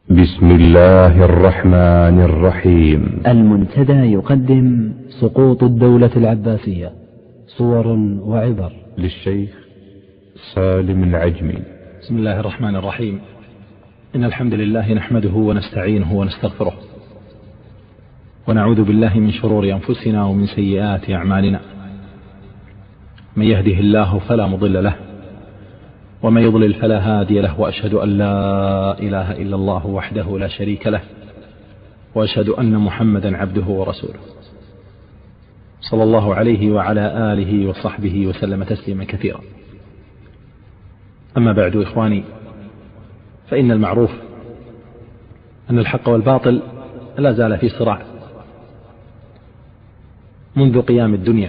بسم الله الرحمن الرحيم. المنتدى يقدم سقوط الدولة العباسية، صور وعبر، للشيخ سالم العجمي. بسم الله الرحمن الرحيم. إن الحمد لله نحمده ونستعينه ونستغفره، ونعوذ بالله من شرور أنفسنا ومن سيئات أعمالنا. من يهده الله فلا مضل له، ومن يضلل فلا هادي له، وأشهد أن لا إله إلا الله وحده لا شريك له، وأشهد أن محمدا عبده ورسوله، صلى الله عليه وعلى آله وصحبه وسلم تسليما كثيرا. أما بعد إخواني، فإن المعروف أن الحق والباطل لا زال في صراع منذ قيام الدنيا،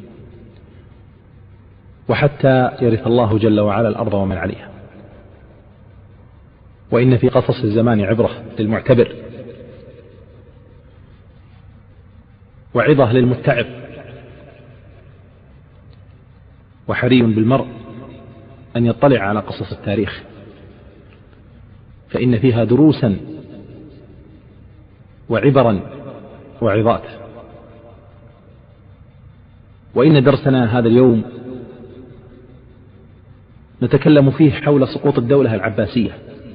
وحتى يرث الله جل وعلا الأرض ومن عليها. وإن في قصص الزمان عبرة للمعتبر، وعظة للمتعظ، وحري بالمرء أن يطلع على قصص التاريخ، فإن فيها دروسا وعبرا وعظات. وإن درسنا هذا اليوم نتكلم فيه حول سقوط الدولة العباسية،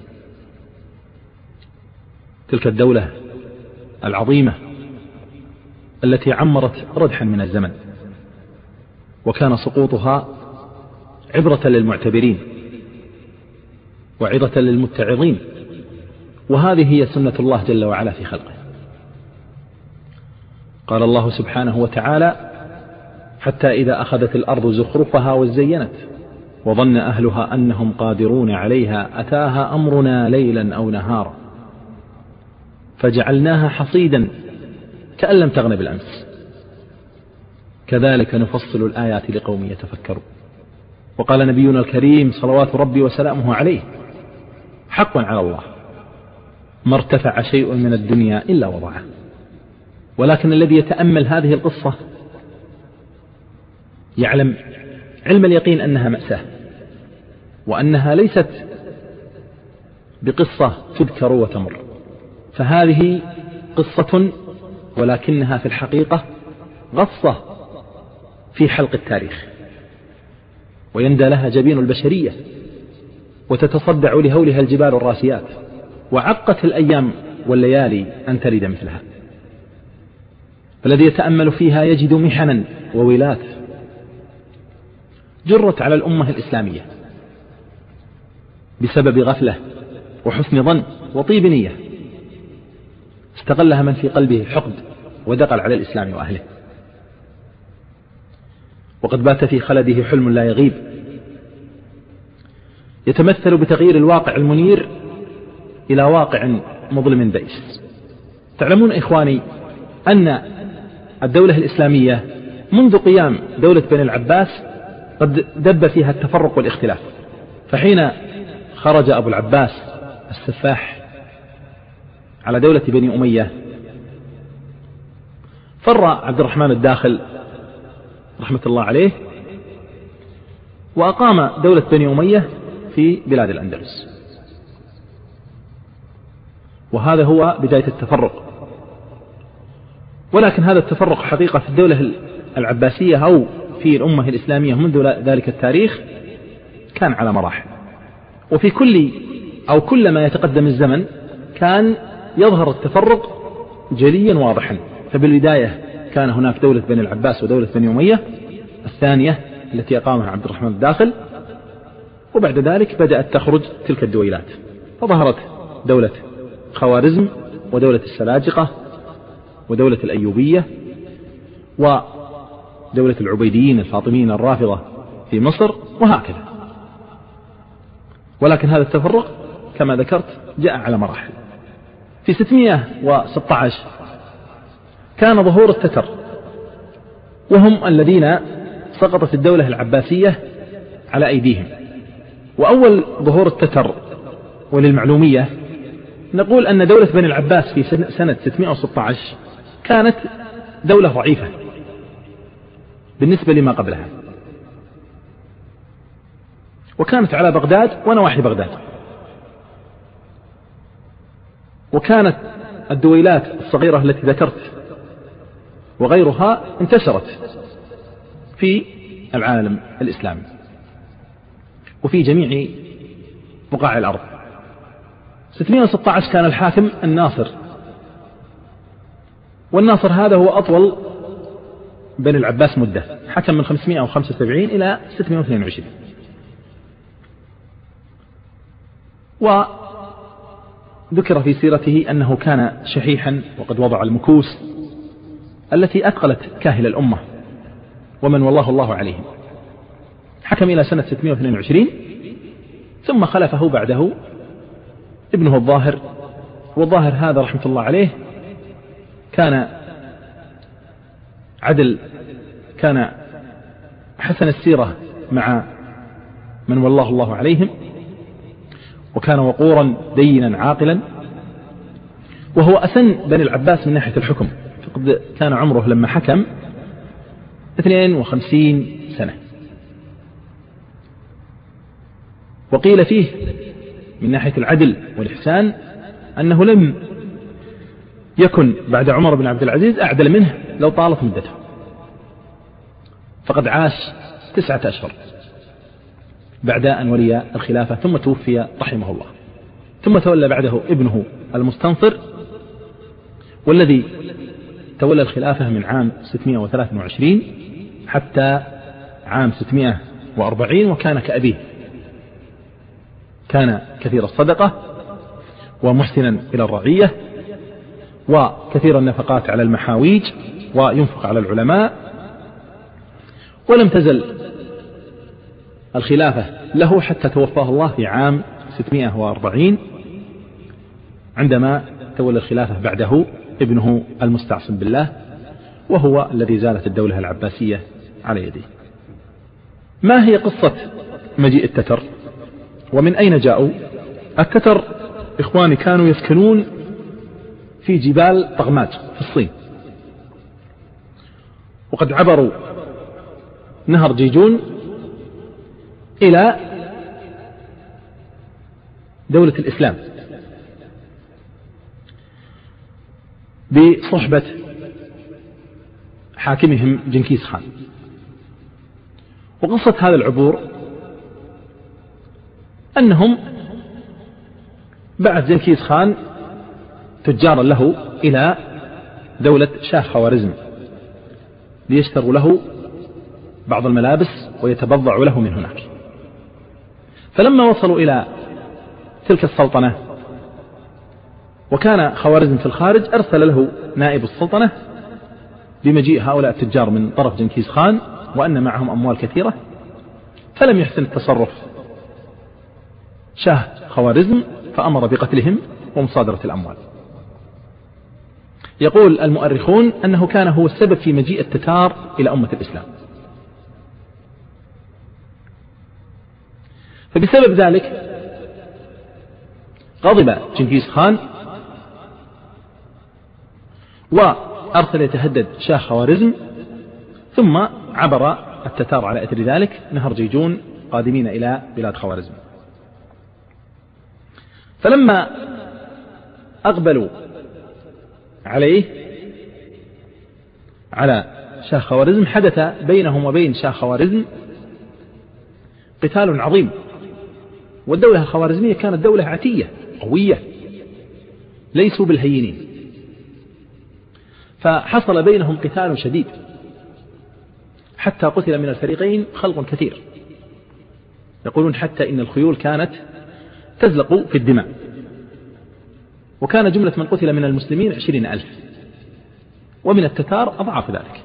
تلك الدولة العظيمة التي عمرت ردحا من الزمن، وكان سقوطها عبرة للمعتبرين وعظة للمتعظين. وهذه هي سنة الله جل وعلا في خلقه. قال الله سبحانه وتعالى: حتى إذا أخذت الأرض زخرفها وزينت وظن أهلها أنهم قادرون عليها أتاها أمرنا ليلا أو نهارا فجعلناها حصيدا كأن لم تغن بالأمس كذلك نفصل الآيات لقوم يتفكرون. وقال نبينا الكريم صلوات ربي وسلامه عليه: حقا على الله ما ارتفع شيء من الدنيا إلا وضعه. ولكن الذي يتأمل هذه القصة يعلم علم اليقين أنها مأساة، وأنها ليست بقصة تذكر وتمر، فهذه قصة ولكنها في الحقيقة غصة في حلق التاريخ، ويندى لها جبين البشرية وتتصدع لهولها الجبال الراسيات، وعقت الأيام والليالي أن ترد مثلها. فالذي يتأمل فيها يجد محنا وولات جرت على الأمة الإسلامية بسبب غفلة وحسن ظن وطيب نية استغلها من في قلبه حقد ودقل على الإسلام وأهله، وقد بات في خلده حلم لا يغيب يتمثل بتغيير الواقع المنير إلى واقع مظلم بئيس. تعلمون إخواني أن الدولة الإسلامية منذ قيام دولة بني العباس قد دب فيها التفرق والاختلاف. فحين خرج أبو العباس السفاح على دولة بني أمية فر عبد الرحمن الداخل رحمة الله عليه وأقام دولة بني أمية في بلاد الأندلس، وهذا هو بداية التفرق. ولكن هذا التفرق حقيقة في الدولة العباسية أو في الأمة الإسلامية منذ ذلك التاريخ كان على مراحل، وفي كلما يتقدم الزمن كان يظهر التفرق جليا واضحا. فبالبداية كان هناك دولة بني العباس ودولة بني أمية الثانية التي أقامها عبد الرحمن الداخل، وبعد ذلك بدأت تخرج تلك الدويلات، فظهرت دولة خوارزم ودولة السلاجقة ودولة الأيوبية ودولة العبيديين الفاطميين الرافضة في مصر، وهكذا. ولكن هذا التفرق كما ذكرت جاء على مراحل. في 616 كان ظهور التتر، وهم الذين سقطت الدولة العباسية على أيديهم. وأول ظهور التتر، وللمعلومية نقول أن دولة بني العباس في سنة 616 كانت دولة ضعيفة بالنسبة لما قبلها، وكانت على بغداد ونواحي بغداد. وكانت الدويلات الصغيرة التي ذكرت وغيرها انتشرت في العالم الإسلامي وفي جميع بقاع الأرض. 616 كان الحاكم الناصر، والناصر هذا هو أطول بني العباس مدة، حكم من 575 إلى 622. وذكر في سيرته أنه كان شحيحا وقد وضع المكوس التي أثقلت كاهل الأمة ومن والله الله عليهم. حكم إلى سنة 622 ثم خلفه بعده ابنه الظاهر، والظاهر هذا رحمة الله عليه كان عدل، كان حسن السيرة مع من والله الله عليهم، وكان وقورا دينا عاقلا، وهو أسن بني العباس من ناحية الحكم، فقد كان عمره لما حكم 52 سنة. وقيل فيه من ناحية العدل والإحسان أنه لم يكن بعد عمر بن عبد العزيز أعدل منه لو طالت مدته، فقد عاش 9 أشهر بعد أن ولي الخلافة ثم توفي رحمه الله، ثم تولى بعده ابنه المستنصر، والذي تولى الخلافة من عام 623 حتى عام 640، وكان كأبيه، كان كثير الصدقة ومحسنا إلى الرعية وكثير النفقات على المحاويج وينفق على العلماء. ولم تزل الخلافة له حتى توفاه الله في عام 640 عندما تولى الخلافة بعده ابنه المستعصم بالله، وهو الذي زالت الدولة العباسية على يديه. ما هي قصة مجيء التتر ومن أين جاءوا؟ التتر إخواني كانوا يسكنون في جبال طغماج في الصين، وقد عبروا نهر جيجون إلى دولة الإسلام بصحبة حاكمهم جنكيز خان. وقصة هذا العبور أنهم بعث جنكيز خان تجارا له إلى دولة شاه خوارزم ليشتروا له بعض الملابس ويتبضعوا له من هناك. فلما وصلوا إلى تلك السلطنة وكان خوارزم في الخارج، أرسل له نائب السلطنة بمجيء هؤلاء التجار من طرف جنكيز خان وأن معهم أموال كثيرة، فلم يحسن التصرف شاه خوارزم فأمر بقتلهم ومصادرة الأموال. يقول المؤرخون أنه كان هو السبب في مجيء التتار إلى أمة الإسلام. فبسبب ذلك غضب جنكيز خان وأرسل يتهدد شاه خوارزم، ثم عبر التتار على إثر ذلك نهر جيجون قادمين إلى بلاد خوارزم. فلما أقبلوا عليه على شاه خوارزم حدث بينهم وبين شاه خوارزم قتال عظيم، والدولة الخوارزمية كانت دولة عتية قوية ليسوا بالهينين، فحصل بينهم قتال شديد حتى قتل من الفريقين خلق كثير. يقولون حتى إن الخيول كانت تزلق في الدماء، وكان جملة من قتل من المسلمين 20,000 ومن التتار أضعاف ذلك.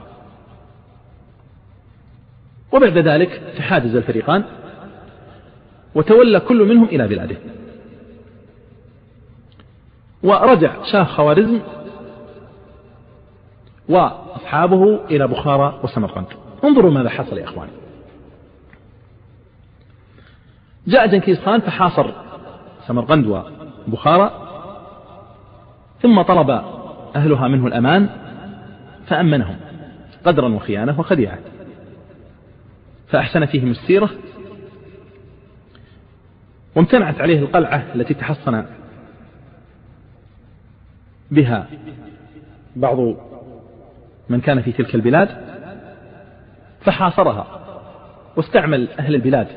وبعد ذلك تحاجز الفريقان وتولى كل منهم إلى بلاده، ورجع شاه خوارزم وأصحابه إلى بخارى وسمرقند. انظروا ماذا حصل يا إخواني. جاء جنكيز خان فحاصر سمرقند وبخارى، ثم طلب أهلها منه الأمان فأمنهم قدرا وخيانة وخديعة، فأحسن فيهم السيرة، وامتنعت عليه القلعة التي تحصن بها بعض من كان في تلك البلاد فحاصرها، واستعمل أهل البلاد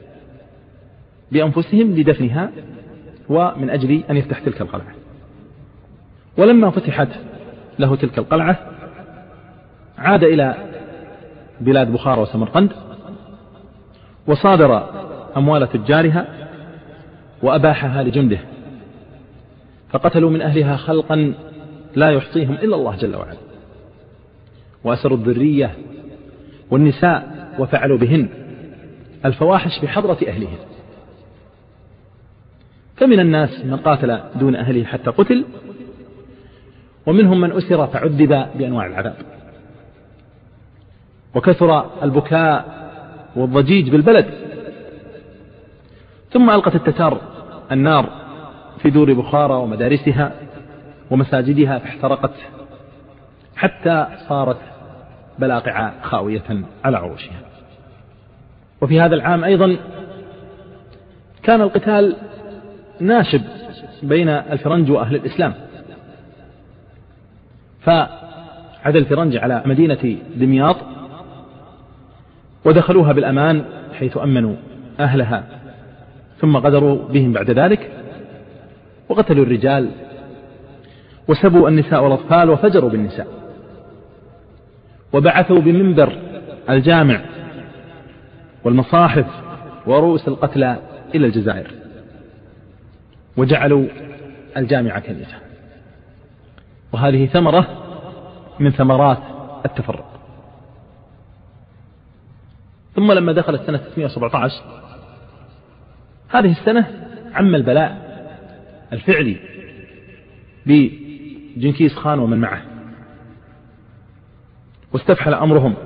بأنفسهم لدفنها ومن أجل أن يفتح تلك القلعة. ولما فتحت له تلك القلعة عاد إلى بلاد بخارى وسمرقند، وصادر أموال تجارها وأباحها لجنده، فقتلوا من أهلها خلقا لا يحصيهم إلا الله جل وعلا، وأسروا الذرية والنساء وفعلوا بهن الفواحش بحضرة أهلهم. فمن الناس من قاتل دون أهله حتى قتل، ومنهم من أسر فعذب بأنواع العذاب. وكثر البكاء والضجيج بالبلد. ثم ألقت التتار النار في دور بخارى ومدارسها ومساجدها فاحترقت حتى صارت بلاقع خاوية على عروشها. وفي هذا العام أيضا كان القتال ناشب بين الفرنج وأهل الإسلام، فعاد الفرنج على مدينة دمياط ودخلوها بالأمان حيث أمنوا أهلها، ثم غدروا بهم بعد ذلك وقتلوا الرجال وسبوا النساء والأطفال وفجروا بالنساء، وبعثوا بمنبر الجامع والمصاحف ورؤوس القتلى إلى الجزائر، وجعلوا الجامع كنيسة. وهذه ثمرة من ثمرات التفرق. ثم لما دخلت سنة 617 هذه السنة عم البلاء الفعلي بجنكيز خان ومن معه، واستفحل أمرهم،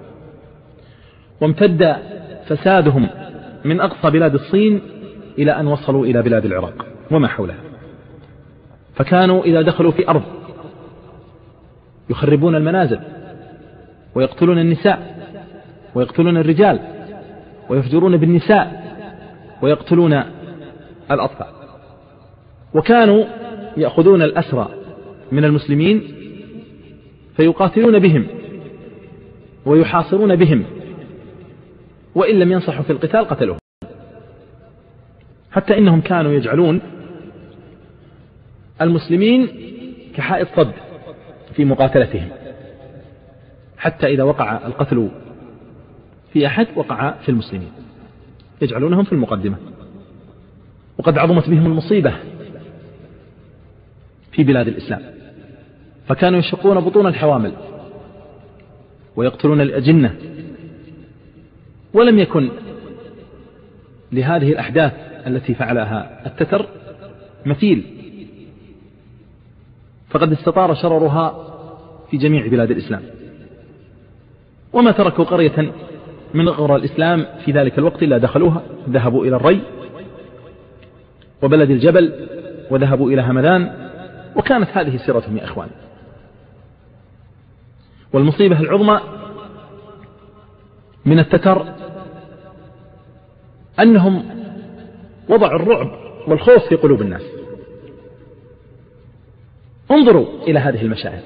وامتد فسادهم من أقصى بلاد الصين إلى أن وصلوا إلى بلاد العراق وما حولها. فكانوا إذا دخلوا في أرض يخربون المنازل ويقتلون النساء ويقتلون الرجال ويفجرون بالنساء ويقتلون الأطفال. وكانوا يأخذون الأسرى من المسلمين فيقاتلون بهم ويحاصرون بهم، وإن لم ينصحوا في القتال قتلوهم، حتى إنهم كانوا يجعلون المسلمين كحائط صد في مقاتلتهم، حتى إذا وقع القتل في أحد وقع في المسلمين، يجعلونهم في المقدمة. وقد عظمت بهم المصيبة في بلاد الإسلام، فكانوا يشقون بطون الحوامل ويقتلون الأجنة. ولم يكن لهذه الأحداث التي فعلها التتر مثيل، فقد استطار شررها في جميع بلاد الإسلام، وما تركوا قرية من قرى الإسلام في ذلك الوقت إلا دخلوها. ذهبوا إلى الري وبلد الجبل وذهبوا إلى همدان، وكانت هذه سيرتهم يا إخوان. والمصيبة العظمى من التتر أنهم وضعوا الرعب والخوف في قلوب الناس. انظروا إلى هذه المشاهد.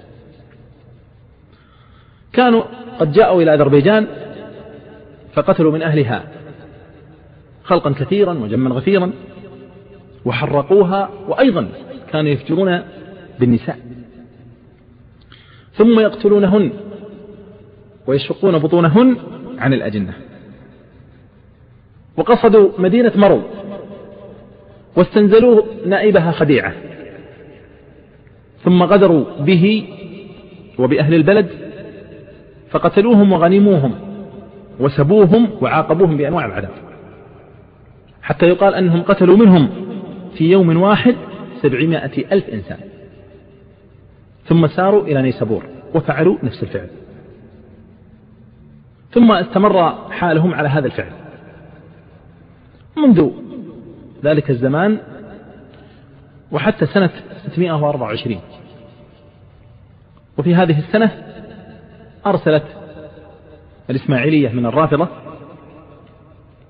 كانوا قد جاءوا إلى أذربيجان فقتلوا من أهلها خلقا كثيرا وجما غفيرا وحرقوها، وأيضا كانوا يفجرون بالنساء، ثم يقتلونهن ويشقون بطونهن عن الأجنة. وقصدوا مدينة مرو واستنزلوا نائبها خديعة، ثم غدروا به وبأهل البلد فقتلوهم وغنموهم وسبوهم وعاقبوهم بأنواع العذاب، حتى يقال أنهم قتلوا منهم في يوم واحد 700,000 إنسان. ثم ساروا إلى نيسابور وفعلوا نفس الفعل، ثم استمر حالهم على هذا الفعل منذ ذلك الزمان وحتى سنة 624. وفي هذه السنة أرسلت الإسماعيلية من الرافضة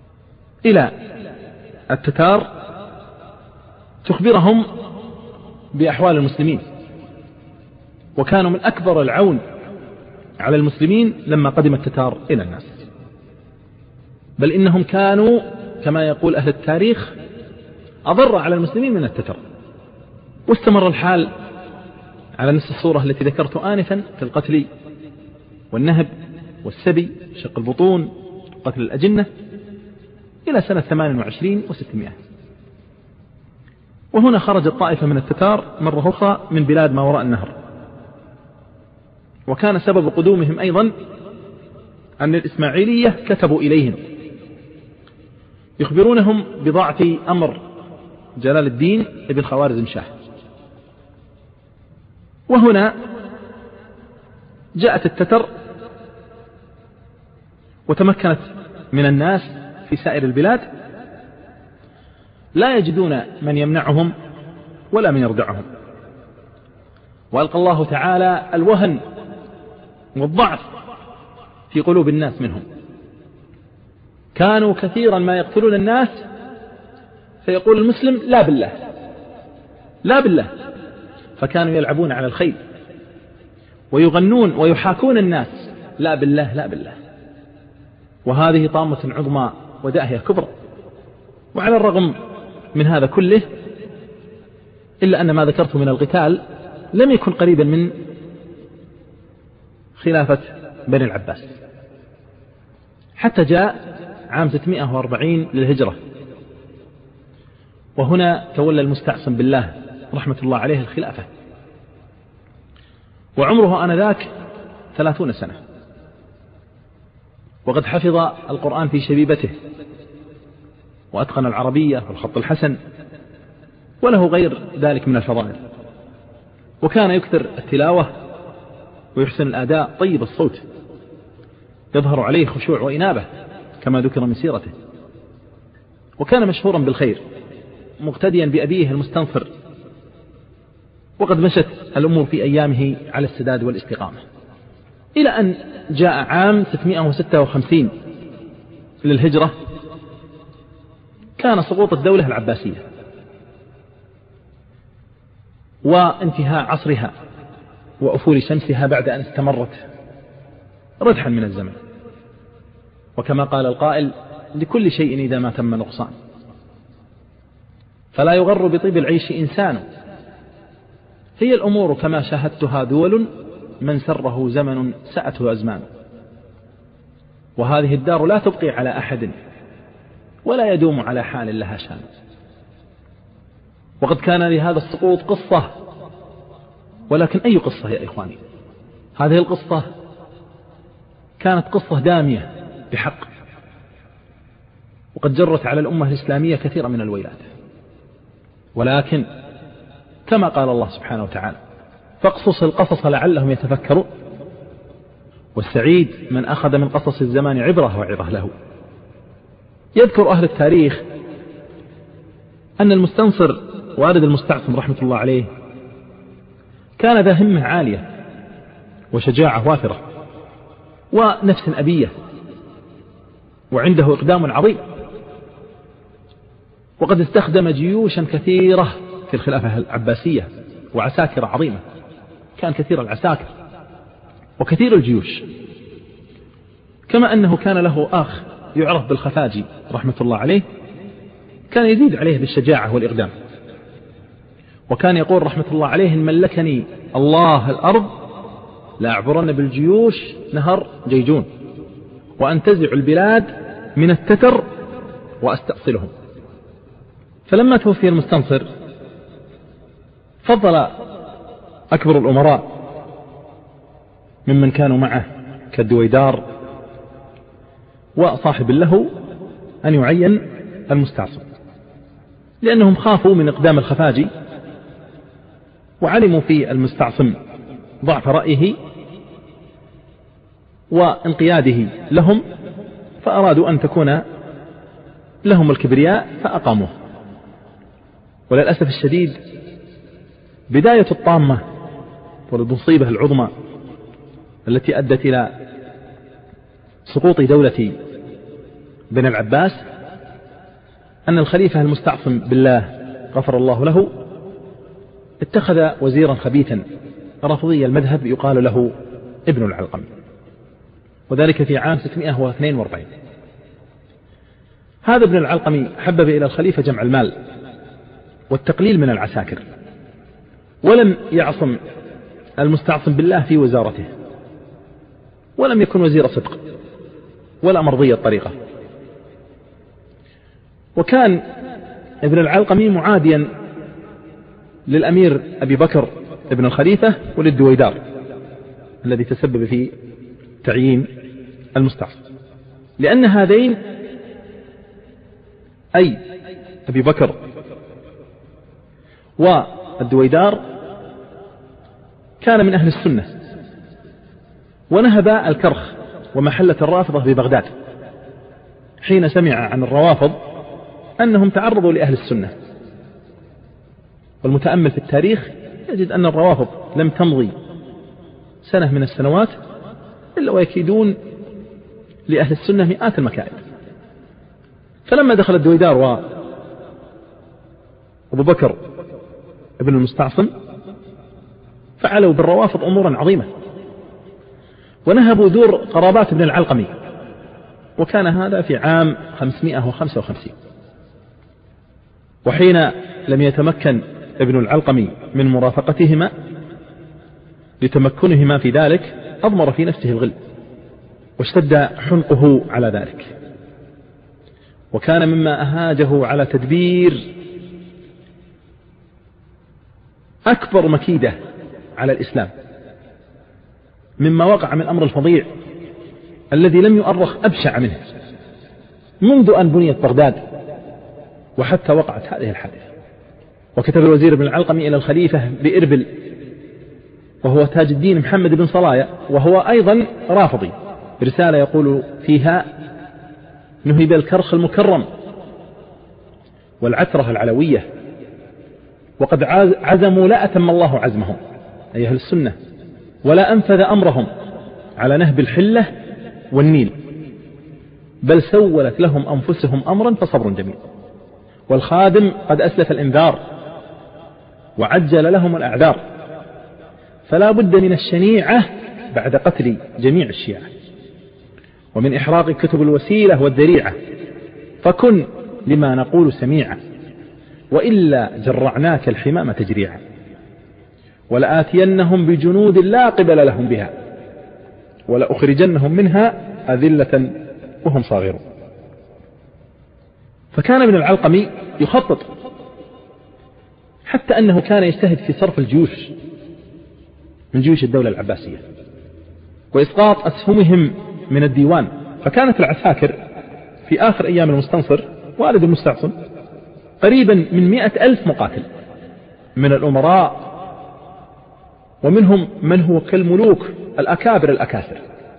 إلى التتار تخبرهم بأحوال المسلمين، وكانوا من أكبر العون على المسلمين لما قدم التتار إلى الناس، بل إنهم كانوا كما يقول أهل التاريخ أضر على المسلمين من التتر. واستمر الحال على نفس الصورة التي ذكرت آنفا في القتل والنهب والسبي، شق البطون، قتل الأجنة، إلى سنة 28 و600. وهنا خرجت طائفة من التتار مرة أخرى من بلاد ما وراء النهر، وكان سبب قدومهم أيضا أن الإسماعيلية كتبوا إليهم يخبرونهم بضعف أمر جلال الدين ابن خوارزم شاه. وهنا جاءت التتر وتمكنت من الناس في سائر البلاد، لا يجدون من يمنعهم ولا من يردعهم، وألقى الله تعالى الوهن والضعف في قلوب الناس منهم. كانوا كثيرا ما يقتلون الناس فيقول المسلم لا بالله لا بالله، فكانوا يلعبون على الخيل ويغنون ويحاكون الناس لا بالله لا بالله، وهذه طامة عظمى وداهية كبرى. وعلى الرغم من هذا كله إلا أن ما ذكرته من القتال لم يكن قريبا من خلافة بني العباس، حتى جاء عام 640 للهجرة، وهنا تولى المستعصم بالله رحمة الله عليه الخلافة، وعمره آنذاك 30 سنة، وقد حفظ القرآن في شبيبته، وأتقن العربية والخط الحسن، وله غير ذلك من الفضائل، وكان يكثر التلاوة ويحسن الأداء طيب الصوت، يظهر عليه خشوع وإنابة كما ذكر من سيرته. وكان مشهورا بالخير مقتديا بأبيه المستنصر، وقد مشت الأمور في أيامه على السداد والاستقامة، إلى أن جاء عام 656 للهجرة، كان سقوط الدولة العباسية وانتهاء عصرها وأفول شمسها بعد أن استمرت ردحا من الزمن. وكما قال القائل لكل شيء إذا ما تم نقصان، فلا يغر بطيب العيش إنسان، هي الأمور كما شاهدتها دول، من سره زمن سأته أزمان، وهذه الدار لا تبقي على أحد ولا يدوم على حال لها شان. وقد كان لهذا السقوط قصة، ولكن أي قصة يا إخواني؟ هذه القصة كانت قصة دامية بحق، وقد جرت على الأمة الإسلامية كثيرا من الويلات، ولكن كما قال الله سبحانه وتعالى فاقصص القصص لعلهم يتفكرون، والسعيد من أخذ من قصص الزمان عبرة وعظة له. يذكر أهل التاريخ أن المستنصر والد المستعصم رحمة الله عليه كان ذا همة عالية وشجاعة وافرة ونفس أبية، وعنده إقدام عظيم، وقد استخدم جيوشا كثيرة في الخلافة العباسية وعساكر عظيمة، كان كثير العساكر وكثير الجيوش، كما أنه كان له أخ يعرف بالخفاجي رحمة الله عليه، كان يزيد عليه بالشجاعة والإقدام، وكان يقول رحمة الله عليه إن ملكني الله الأرض لأعبرن بالجيوش نهر جيجون وأنتزع البلاد من التتر وأستأصلهم. فلما توفي المستنصر فضل أكبر الأمراء ممن كانوا معه كالدويدار وصاحب له أن يعين المستعصم، لأنهم خافوا من إقدام الخفاجي، وعلموا في المستعصم ضعف رأيه وانقياده لهم، فأرادوا أن تكون لهم الكبرياء فأقاموه. وللأسف الشديد بداية الطامة والمصيبة العظمى التي أدت إلى سقوط دولة بني العباس أن الخليفة المستعصم بالله غفر الله له اتخذ وزيرا خبيثا رافضي المذهب يقال له ابن العلقمي، وذلك في عام 642. هذا ابن العلقمي حبب إلى الخليفة جمع المال والتقليل من العساكر، ولم يعصم المستعصم بالله في وزارته، ولم يكن وزير صدق ولا مرضي الطريقة. وكان ابن العلقمي معاديا للأمير أبي بكر ابن الخليفة وللدويدار الذي تسبب في تعيين المستعصم، لأن هذين أي أبي بكر والدويدار كان من أهل السنة، ونهب الكرخ ومحلة الرافضة ببغداد حين سمع عن الروافض أنهم تعرضوا لأهل السنة. والمتأمل في التاريخ يجد أن الروافض لم تمضي سنة من السنوات إلا ويكيدون لأهل السنة مئات المكائد. فلما دخل الدويدار وأبو بكر ابن المستعصم فعلوا بالروافض أمورا عظيمة، ونهبوا دور قرابات ابن العلقمي، وكان هذا في عام 555. وحين لم يتمكن ابن العلقمي من مرافقتهما لتمكنهما في ذلك أضمر في نفسه الغل واشتد حنقه على ذلك، وكان مما أهاجه على تدبير أكبر مكيدة على الإسلام مما وقع من أمر الفظيع الذي لم يؤرخ أبشع منه منذ أن بنيت بغداد وحتى وقعت هذه الحادثة. وكتب الوزير ابن العلقمي إلى الخليفة بإربل وهو تاج الدين محمد بن صلايا وهو أيضا رافضي رسالة يقول فيها: نهب الكرخ المكرم والعترة العلوية وقد عزموا لا أتم الله عزمهم أي أهل السنة ولا أنفذ أمرهم على نهب الحلة والنيل، بل سولت لهم أنفسهم أمرا فصبر جميل، والخادم قد أسلف الإنذار وعجل لهم الأعذار، فلا بد من الشنيعة بعد قتل جميع الشيعة ومن إحراق كتب الوسيلة والذريعة، فكن لما نقول سميعا وإلا جرعناك الحمام تجريعا، ولآتينهم بجنود لا قبل لهم بها ولأخرجنهم منها أذلة وهم صاغرون. فكان ابن العلقمي يخطط حتى أنه كان يجتهد في صرف الجيوش من جيوش الدولة العباسية وإسقاط أسهمهم من الديوان، فكانت العساكر في آخر أيام المستنصر والد المستعصم قريبا من 100,000 مقاتل من الأمراء، ومنهم من هو كالملوك الأكابر الأكاثر.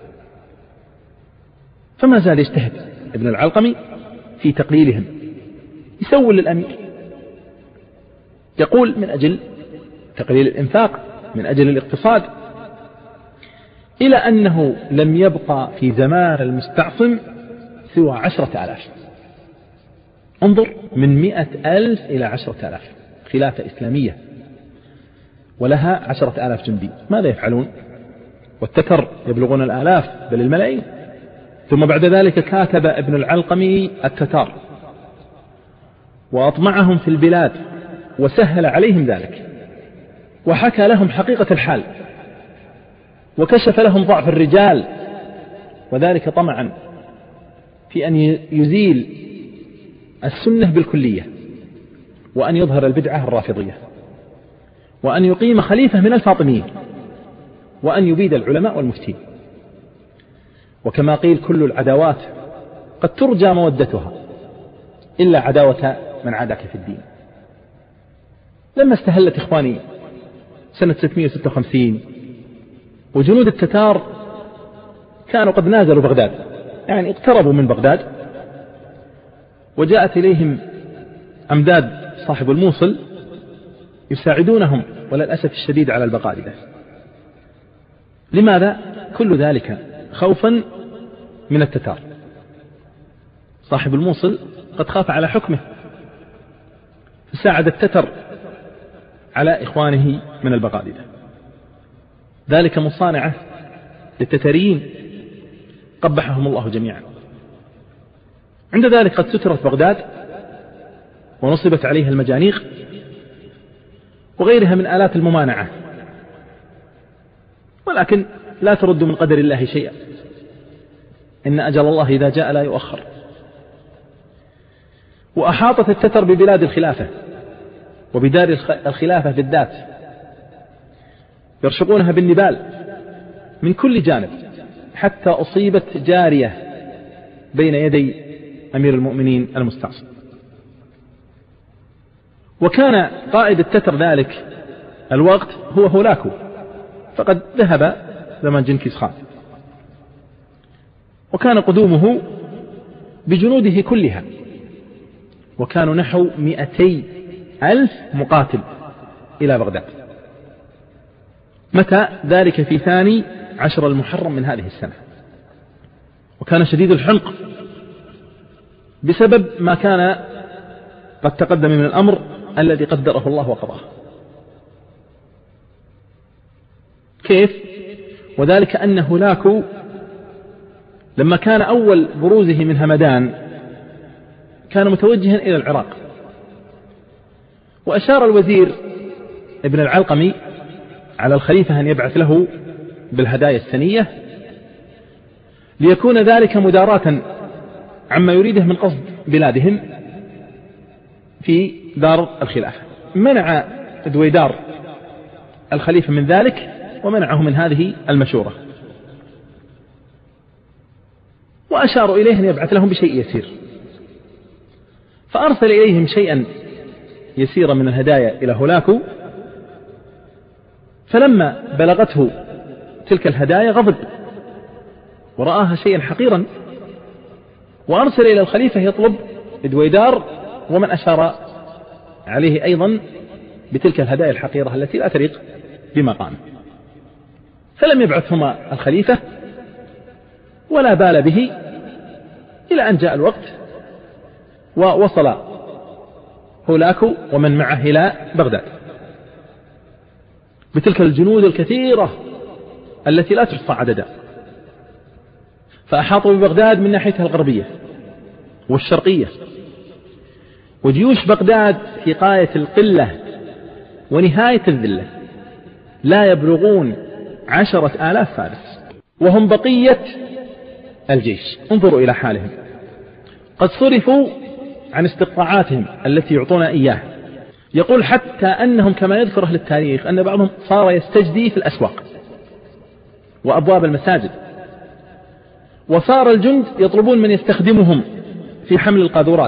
فما زال يجتهد ابن العلقمي في تقليلهم، يسول للأمير، يقول من أجل تقليل الإنفاق، من أجل الاقتصاد، إلى أنه لم يبقى في زمان المستعصم سوى 10,000. انظر، من 100,000 إلى 10,000 خلافة إسلامية ولها 10,000 جندي، ماذا يفعلون؟ والتتر يبلغون الآلاف بل الملايين. ثم بعد ذلك كاتب ابن العلقمي التتار وأطمعهم في البلاد وسهل عليهم ذلك، وحكى لهم حقيقة الحال وكشف لهم ضعف الرجال، وذلك طمعا في أن يزيل السنة بالكلية، وأن يظهر البدعة الرافضية، وأن يقيم خليفة من الفاطميين، وأن يبيد العلماء والمفتين. وكما قيل: كل العداوات قد ترجى مودتها إلا عداوة من عاداك في الدين. لما استهلت إخواني سنة 656 وجنود التتار كانوا قد نازلوا بغداد، يعني اقتربوا من بغداد، وجاءت إليهم أمداد صاحب الموصل يساعدونهم وللأسف الشديد على البقاء له. لماذا؟ كل ذلك خوفا من التتار. صاحب الموصل قد خاف على حكمه، فساعد التتر على إخوانه من البغادلة، ذلك مصانعة للتتريين قبحهم الله جميعا. عند ذلك قد سترت بغداد ونصبت عليها المجانيق وغيرها من آلات الممانعة، ولكن لا ترد من قدر الله شيئا، إن أجل الله إذا جاء لا يؤخر. وأحاطت التتر ببلاد الخلافة وبدار الخلافة بالذات، يرشقونها بالنبال من كل جانب، حتى أصيبت جارية بين يدي أمير المؤمنين المستعصم. وكان قائد التتر ذلك الوقت هو هولاكو، فقد ذهب زمن جنكيز خان، وكان قدومه بجنوده كلها، وكانوا نحو 200,000 مقاتل إلى بغداد. متى ذلك؟ في 12 المحرم من هذه السنة. وكان شديد الحنق بسبب ما كان قد تقدم من الأمر الذي قدره الله وقضاه. كيف؟ وذلك أن هولاكو لما كان أول بروزه من همدان كان متوجها إلى العراق، وأشار الوزير ابن العلقمي على الخليفة أن يبعث له بالهدايا السنية ليكون ذلك مداراة عما يريده من قصد بلادهم في دار الخلافة. منع دويدار الخليفة من ذلك ومنعه من هذه المشورة، وأشاروا إليه أن يبعث لهم بشيء يسير، فأرسل إليهم شيئا يسيرا من الهدايا إلى هولاكو، فلما بلغته تلك الهدايا غضب ورآها شيئا حقيرا، وأرسل إلى الخليفة يطلب دويدار ومن أشار عليه أيضا بتلك الهدايا الحقيرة التي لا تليق بمقامه. فلم يبعثهما الخليفة ولا بال به إلى أن جاء الوقت ووصل هولاكو ومن معه إلى بغداد بتلك الجنود الكثيرة التي لا تحصى عددا، فأحاطوا ببغداد من ناحيتها الغربية والشرقية، وجيوش بغداد في غاية القلة ونهاية الذلة، لا يبلغون 10,000 فارس، وهم بقية الجيش. انظروا إلى حالهم، قد صرفوا عن استقطاعاتهم التي يعطون إياه. يقول حتى أنهم كما يذكر أهل التاريخ أن بعضهم صار يستجدي في الأسواق وأبواب المساجد، وصار الجند يطلبون من يستخدمهم في حمل القاذورات،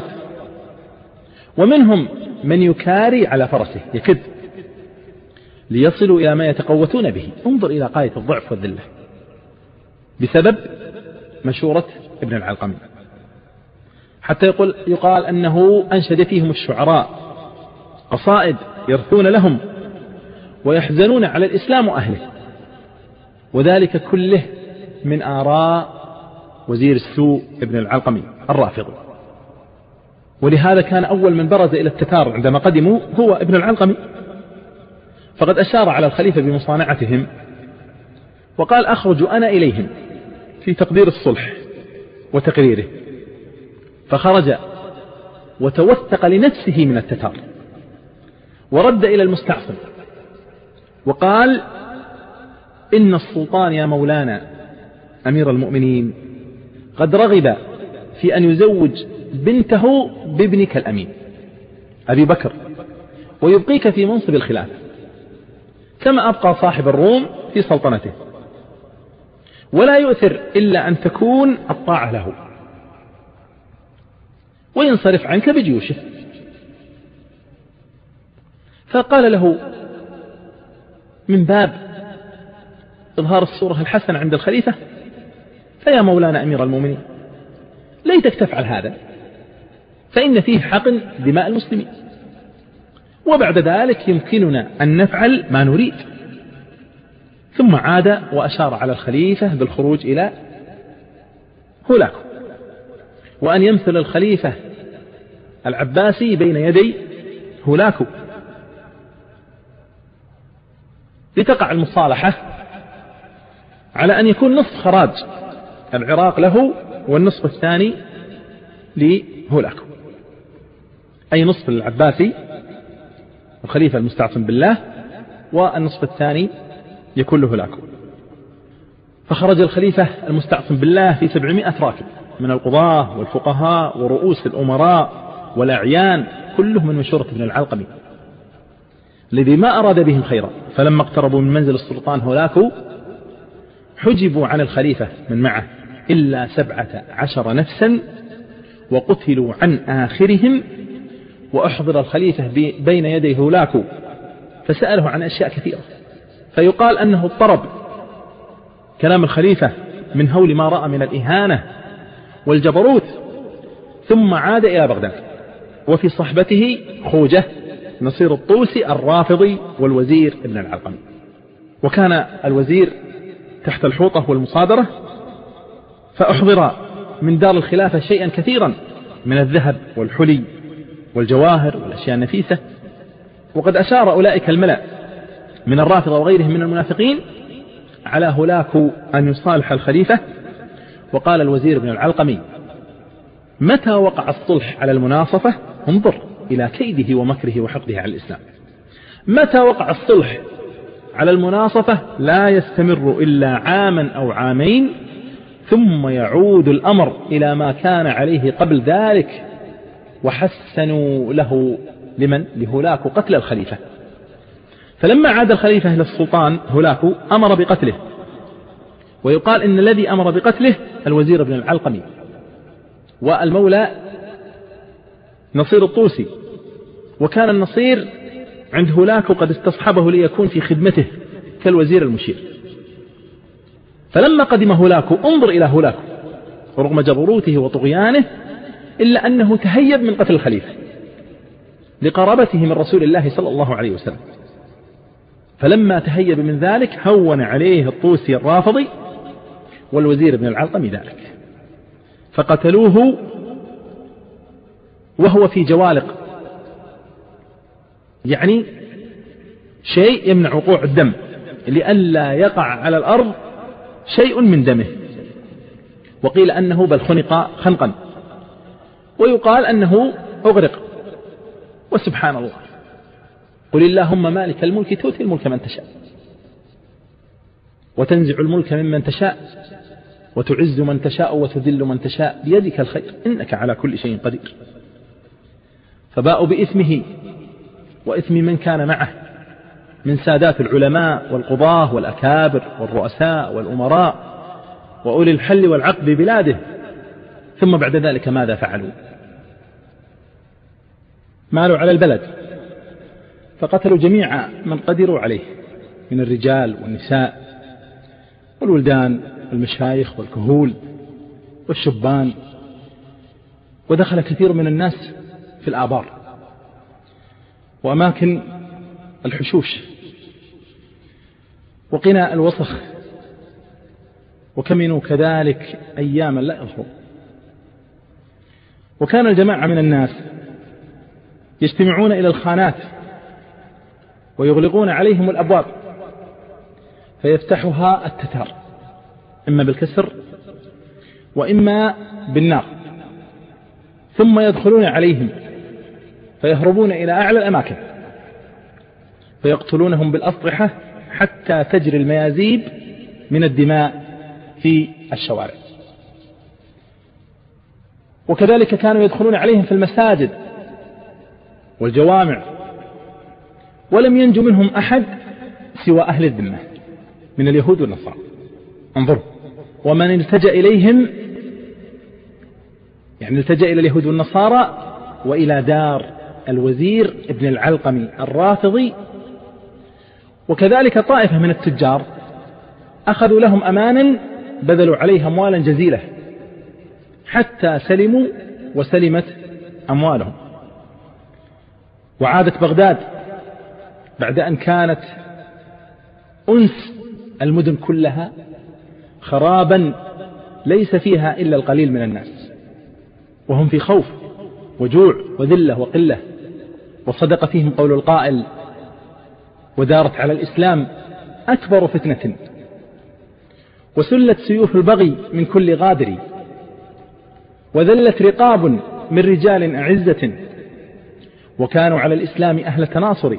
ومنهم من يكاري على فرسه يكد ليصلوا إلى ما يتقوتون به. انظر إلى غاية الضعف والذلة بسبب مشورة ابن العلقمي، حتى يقال أنه أنشد فيهم الشعراء قصائد يرثون لهم ويحزنون على الإسلام وأهله، وذلك كله من آراء وزير السوء ابن العلقمي الرافضي. ولهذا كان أول من برز إلى التتار عندما قدموا هو ابن العلقمي، فقد أشار على الخليفة بمصانعتهم وقال أخرج أنا إليهم في تقدير الصلح وتقريره، فخرج وتوثق لنفسه من التتار ورد إلى المستعصم وقال إن السلطان يا مولانا أمير المؤمنين قد رغب في أن يزوج بنته بابنك الأمين أبي بكر ويبقيك في منصب الخلافة كما أبقى صاحب الروم في سلطنته، ولا يؤثر إلا أن تكون الطاعة له وينصرف عنك بجيوشه. فقال له من باب إظهار الصورة الحسنة عند الخليفة فيا مولانا أمير المؤمنين ليتك تفعل هذا، فإن فيه حقن دماء المسلمين، وبعد ذلك يمكننا أن نفعل ما نريد. ثم عاد وأشار على الخليفة بالخروج إلى هولاكو وأن يمثل الخليفة العباسي بين يدي هولاكو. لتقع المصالحة على أن يكون نصف خراج العراق له والنصف الثاني لهولاكو، أي نصف العباسي الخليفة المستعصم بالله، والنصف الثاني يكون له هولاكو. فخرج الخليفة المستعصم بالله في 700 راكب من القضاة والفقهاء ورؤوس الأمراء والأعيان، كلهم من مشورة ابن العلقمي الذي ما أراد بهم خيرا. فلما اقتربوا من منزل السلطان هولاكو حجبوا عن الخليفة من معه إلا 17 نفسا، وقتلوا عن آخرهم. وأحضر الخليفة بين يدي هولاكو فسأله عن أشياء كثيرة، فيقال أنه اضطرب كلام الخليفة من هول ما رأى من الإهانة والجبروت، ثم عاد إلى بغداد وفي صحبته خوجة نصير الطوسي الرافضي والوزير ابن العلقمي. وكان الوزير تحت الحوطة والمصادرة، فأحضر من دار الخلافة شيئا كثيرا من الذهب والحلي والجواهر والأشياء النفيسة. وقد أشار أولئك الملأ من الرافضة وغيرهم من المنافقين على هولاكو أن يصالح الخليفة. وقال الوزير ابن العلقمي: متى وقع الصلح على المناصفة انظر إلى كيده ومكره وحقده على الإسلام. متى وقع الصلح على المناصفة لا يستمر إلا عاما أو عامين، ثم يعود الأمر إلى ما كان عليه قبل ذلك. وحسنوا له لهولاكو قتل الخليفة. فلما عاد الخليفة إلى السلطان هولاكو أمر بقتله، ويقال إن الذي أمر بقتله الوزير ابن العلقمي، والمولى نصير الطوسي. وكان النصير عند هولاكو قد استصحبه ليكون في خدمته كالوزير المشير. فلما قدم هولاكو انظر إلى هولاكو رغم جبروته وطغيانه إلا أنه تهيب من قتل الخليفة لقرابته من رسول الله صلى الله عليه وسلم. فلما تهيب من ذلك هون عليه الطوسي الرافضي والوزير ابن العلقمي ذلك، فقتلوه وهو في جوالق، يعني شيء يمنع وقوع الدم لئلا يقع على الأرض شيء من دمه. وقيل أنه بل خنق خنقا، ويقال أنه أغرق. وسبحان الله، قل اللهم مالك الملك تؤتي الملك من تشاء وتنزع الملك ممن تشاء وتعز من تشاء وتذل من تشاء بيدك الخير إنك على كل شيء قدير. فباءوا بإثمه وإثم من كان معه من سادات العلماء والقضاة والأكابر والرؤساء والأمراء وأولي الحل والعقد ببلاده. ثم بعد ذلك ماذا فعلوا؟ مالوا على البلد فقتلوا جميع من قدروا عليه من الرجال والنساء والولدان والمشايخ والكهول والشبان، ودخل كثير من الناس في الآبار وأماكن الحشوش وقنا الوسخ، وكمنوا كذلك أياما لا يظهرون. وكان الجماعة من الناس يجتمعون إلى الخانات ويغلقون عليهم الأبواب فيفتحها التتار إما بالكسر وإما بالنار، ثم يدخلون عليهم فيهربون إلى أعلى الأماكن فيقتلونهم بالأسطحة حتى تجري الميازيب من الدماء في الشوارع. وكذلك كانوا يدخلون عليهم في المساجد والجوامع، ولم ينجو منهم أحد سوى أهل الذمة من اليهود والنصارى. انظروا، ومن التجأ إليهم يعني التجأ إلى اليهود والنصارى وإلى دار الوزير ابن العلقمي الرافضي. وكذلك طائفة من التجار أخذوا لهم أمانا بذلوا عليه أموالا جزيلة حتى سلموا وسلمت أموالهم. وعادت بغداد بعد أن كانت أنس المدن كلها خرابا ليس فيها إلا القليل من الناس، وهم في خوف وجوع وذلة وقلة. وصدق فيهم قول القائل: ودارت على الإسلام أكبر فتنة، وسلت سيوف البغي من كل غادر، وذلت رقاب من رجال أعزة، وكانوا على الإسلام أهل تناصر،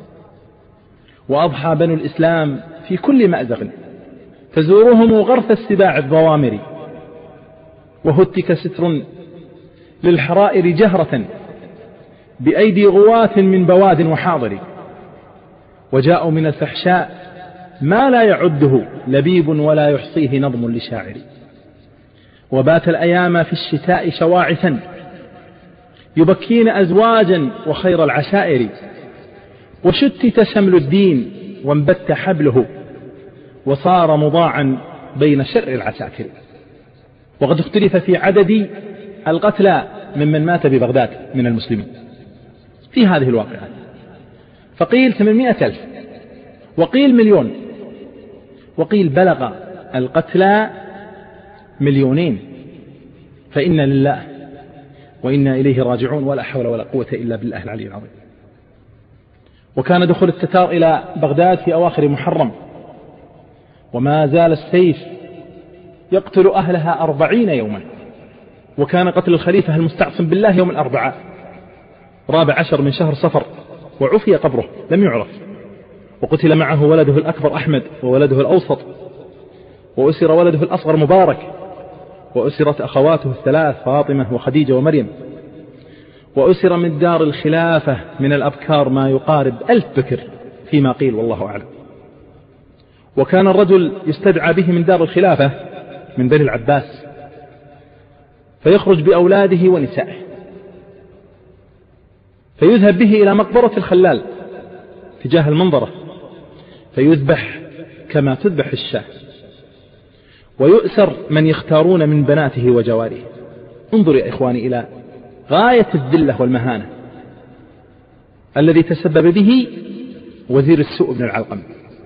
وأضحى بنو الإسلام في كل مأزق، فزوروهم غرف السباع الضوامر، وهتك ستر للحرائر جهرة بأيدي غواة من بواد وحاضر، وجاءوا من الفحشاء ما لا يعده لبيب ولا يحصيه نظم لشاعر، وبات الأيام في الشتاء شواعثا يبكين أزواجا وخير العشائر، وشتت شمل الدين وانبت حبله، وصار مضاعا بين شر العساكر. وقد اختلف في عدد القتلى ممن مات ببغداد من المسلمين في هذه الواقعة، فقيل 800,000، وقيل 1,000,000، وقيل بلغ القتلى 2,000,000. فإنا لله وإنا إليه راجعون، ولا حول ولا قوة إلا بالله العلي العظيم. وكان دخول التتار إلى بغداد في أواخر محرم، وما زال السيف يقتل أهلها 40 يوما، وكان قتل الخليفة المستعصم بالله يوم الأربعاء 14 من شهر صفر، وعفي قبره لم يعرف، وقتل معه ولده الأكبر أحمد وولده الأوسط، وأسر ولده الأصغر مبارك، وأسرت أخواته الثلاث فاطمة وخديجة ومريم، وأسر من دار الخلافة من الأبكار ما يقارب 1000 بكر فيما قيل والله أعلم. وكان الرجل يستدعى به من دار الخلافة من بني العباس، فيخرج بأولاده ونسائه، فيذهب به إلى مقبرة الخلال تجاه المنظرة، فيذبح كما تذبح الشاة، ويؤسر من يختارون من بناته وجواره. انظر يا إخواني إلى غاية الذلة والمهانة الذي تسبب به وزير السوء بن العلقم.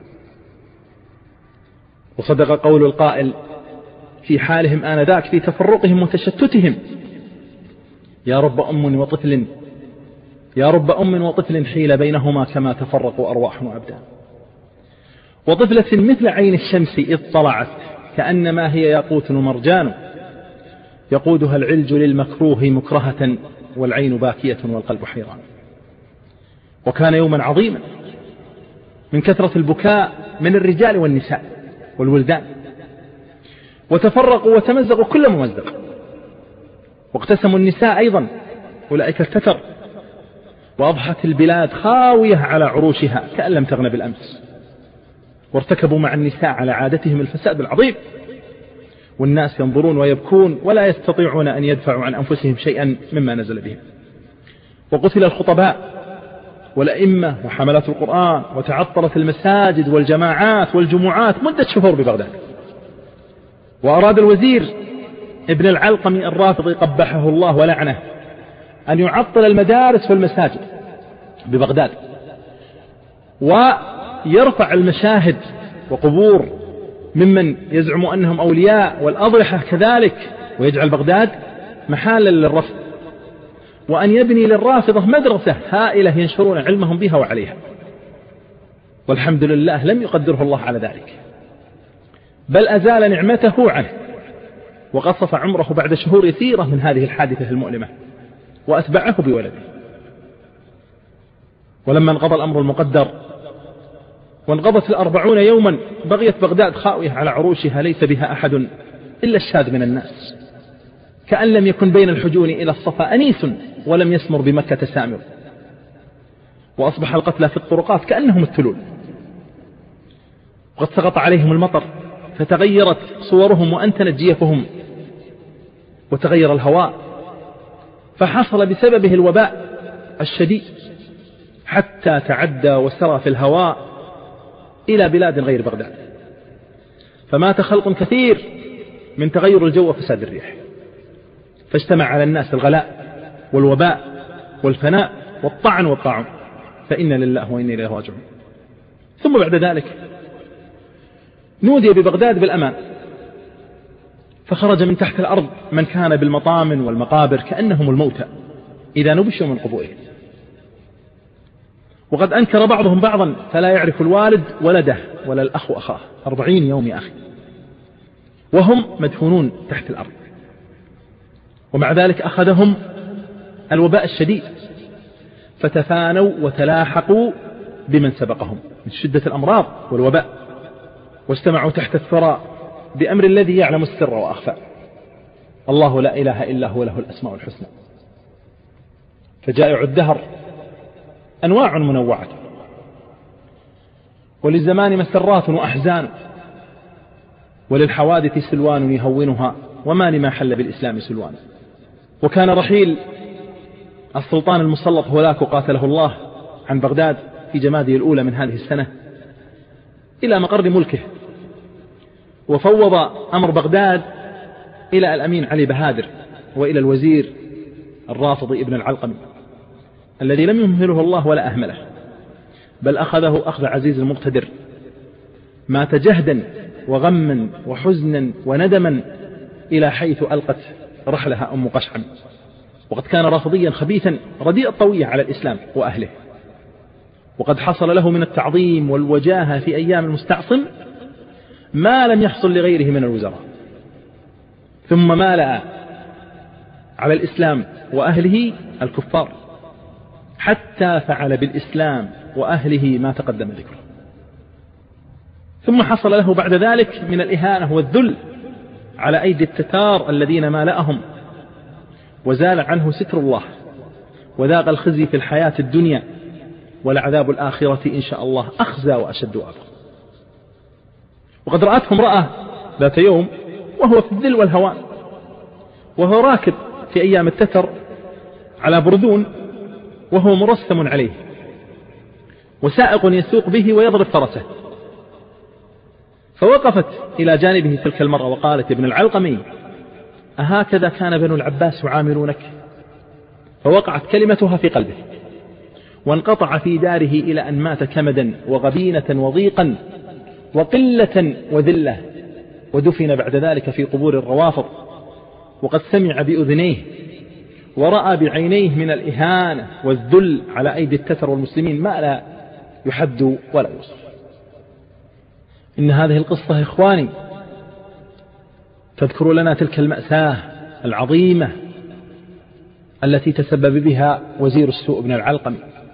وصدق قول القائل في حالهم آنذاك في تفرقهم وتشتتهم: يا رب أم وطفل، يا رب أم وطفل حيل بينهما كما تفرقوا أرواح وأبدان، وطفلة مثل عين الشمس إذ طلعت كأنما هي ياقوت ومرجان، يقودها العلج للمكروه مكرهة والعين باكية والقلب حيران. وكان يوما عظيما من كثرة البكاء من الرجال والنساء والولدان، وتفرقوا وتمزقوا كل ممزق، واقتسموا النساء أيضا أولئك التتر، وأضحت البلاد خاوية على عروشها كأن لم تغن بالأمس، وارتكبوا مع النساء على عادتهم الفساد العظيم، والناس ينظرون ويبكون ولا يستطيعون أن يدفعوا عن أنفسهم شيئا مما نزل بهم. وقتل الخطباء والأئمة وحملات القرآن، وتعطلت المساجد والجماعات والجمعات مدة شهور ببغداد. وأراد الوزير ابن العلقم الرافضي قبحه الله ولعنه أن يعطل المدارس والمساجد ببغداد، ويرفع المشاهد وقبور ممن يزعم أنهم أولياء والأضرحة كذلك، ويجعل بغداد محالا للرفض، وأن يبني للرافضة مدرسة هائلة ينشرون علمهم بها وعليها. والحمد لله لم يقدره الله على ذلك، بل أزال نعمته عنه، وقصف عمره بعد شهور يسيرة من هذه الحادثة المؤلمة، وأتبعه بولده. ولما انقضى الأمر المقدر وانقضت 40 يوما، بغيت بغداد خاوية على عروشها ليس بها أحد إلا الشاذ من الناس، كأن لم يكن بين الحجون إلى الصفا أنيس ولم يسمر بمكة سامر. وأصبح القتلى في الطرقات كأنهم التلول، وقد سقط عليهم المطر فتغيرت صورهم وأنتنت جيفهم، وتغير الهواء، فحصل بسببه الوباء الشديد حتى تعدى وسرى في الهواء إلى بلاد غير بغداد، فمات خلق كثير من تغير الجو وفساد الريح، فاجتمع على الناس الغلاء والوباء والفناء والطعن والطاعون، فإنا لله وإنا إليه راجعون. ثم بعد ذلك نودي ببغداد بالأمان، فخرج من تحت الأرض من كان بالمطامن والمقابر كأنهم الموتى إذا نبشوا من قبورهم، وقد أنكر بعضهم بعضا فلا يعرف الوالد ولده ولا الأخ أخاه 40 يوم يا أخي، وهم مدفونون تحت الأرض. ومع ذلك أخذهم الوباء الشديد فتفانوا وتلاحقوا بمن سبقهم من شدة الأمراض والوباء، واجتمعوا تحت الثرى بأمر الذي يعلم السر وأخفى. الله لا إله إلا هو له الأسماء الحسنى. فجائع الدهر أنواع منوعة، وللزمان مسرات وأحزان، وللحوادث سلوان يهونها، وما لما حل بالإسلام سلوان. وكان رحيل السلطان المسلط هولاكو قاتله الله عن بغداد في جمادى الأولى من هذه السنة إلى مقر ملكه، وفوض أمر بغداد إلى الأمين علي بهادر وإلى الوزير الرافضي ابن العلقمي الذي لم يمهله الله ولا أهمله، بل أخذه أخذ عزيز المقتدر، مات جهدا وغما وحزنا وندما إلى حيث ألقت رحلها أم قشعم. وقد كان رافضيا خبيثا رديء الطوية على الإسلام وأهله، وقد حصل له من التعظيم والوجاهة في أيام المستعصم ما لم يحصل لغيره من الوزراء، ثم مالأ على الإسلام وأهله الكفار حتى فعل بالإسلام وأهله ما تقدم ذكره. ثم حصل له بعد ذلك من الإهانة والذل على أيدي التتار الذين مالأهم، وزال عنه ستر الله، وذاق الخزي في الحياة الدنيا، ولعذاب الآخرة إن شاء الله أخزى وأشد وأبقى. وقد رأته امرأة ذات يوم وهو في الذل والهوان، وهو راكب في أيام التتر على بردون وهو مرسم عليه، وسائق يسوق به ويضرب فرسه، فوقفت إلى جانبه تلك المرأة وقالت: ابن العلقمي، أهكذا كان بنو العباس يعاملونك؟ فوقعت كلمتها في قلبه، وانقطع في داره إلى أن مات كمدا وغبينة وضيقا وقلة وذلة، ودفن بعد ذلك في قبور الروافض. وقد سمع بأذنيه ورأى بعينيه من الإهانة والذل على أيدي التتر والمسلمين ما لا يحد ولا يوصف. إن هذه القصة إخواني تذكر لنا تلك المأساة العظيمة التي تسبب بها وزير السوء ابن العلقمي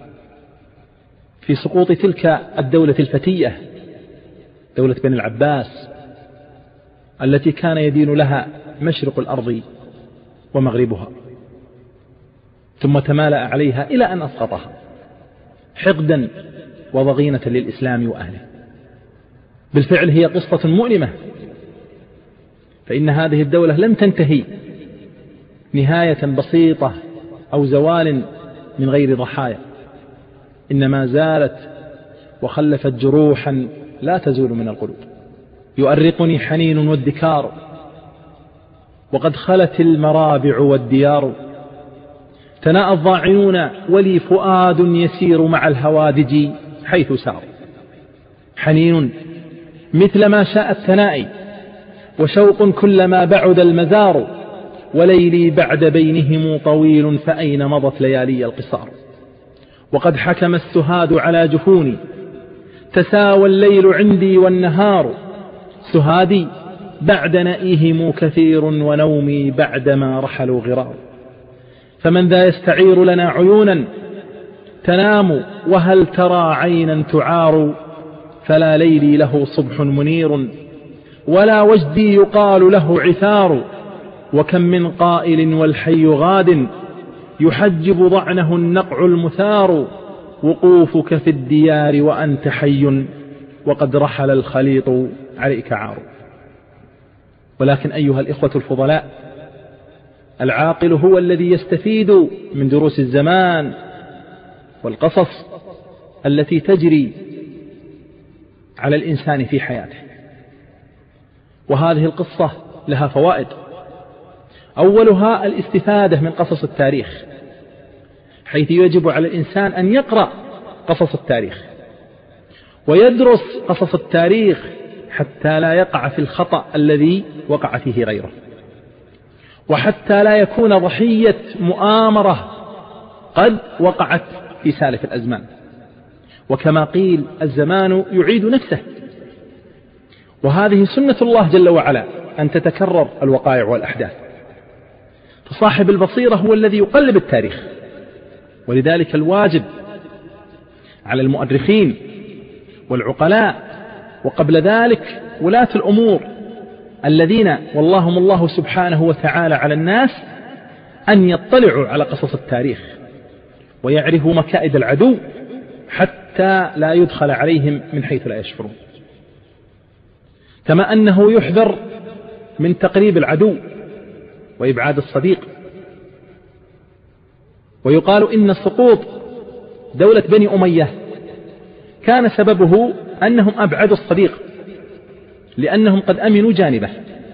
في سقوط تلك الدولة الفتية، دولة بني العباس، التي كان يدين لها مشرق الأرض ومغربها، ثم تمالأ عليها إلى أن أسقطها حقدا وضغينة للإسلام وأهله. بالفعل هي قصة مؤلمة، فإن هذه الدولة لم تنتهي نهاية بسيطة أو زوال من غير ضحايا، إنما زالت وخلفت جروحا لا تزول من القلوب. يؤرقني حنين والذكار، وقد خلت المرابع والديار، تناءى الضاعنون ولي فؤاد يسير مع الهوادج حيث سار. حنين مثل ما شاء الثناء، وشوق كلما بعد المزار، وليلي بعد بينهم طويل فأين مضت ليالي القصار. وقد حكم السهاد على جفوني، تساوى الليل عندي والنهار، سهادي بعد نئيهم كثير، ونومي بعدما رحلوا غرار. فمن ذا يستعير لنا عيونا تنام، وهل ترى عينا تعار؟ فلا ليلي له صبح منير، ولا وجدي يقال له عثار. وكم من قائل والحي غاد، يحجب ضعنه النقع المثار. وقوفك في الديار وأنت حي، وقد رحل الخليط عليك عار. ولكن أيها الإخوة الفضلاء، العاقل هو الذي يستفيد من دروس الزمان والقصص التي تجري على الإنسان في حياته. وهذه القصة لها فوائد، أولها الاستفادة من قصص التاريخ، حيث يجب على الإنسان أن يقرأ قصص التاريخ ويدرس قصص التاريخ حتى لا يقع في الخطأ الذي وقع فيه غيره، وحتى لا يكون ضحية مؤامرة قد وقعت في سالف الأزمان. وكما قيل الزمان يعيد نفسه، وهذه سنة الله جل وعلا أن تتكرر الوقائع والأحداث. فصاحب البصيرة هو الذي يقلب التاريخ، ولذلك الواجب على المؤرخين والعقلاء وقبل ذلك ولاة الأمور الذين واللهم الله سبحانه وتعالى على الناس أن يطلعوا على قصص التاريخ ويعرفوا مكائد العدو حتى لا يدخل عليهم من حيث لا يشعرون. كما أنه يحذر من تقريب العدو وإبعاد الصديق. ويقال إن سقوط دولة بني أمية كان سببه أنهم أبعدوا الصديق لأنهم قد أمنوا جانبه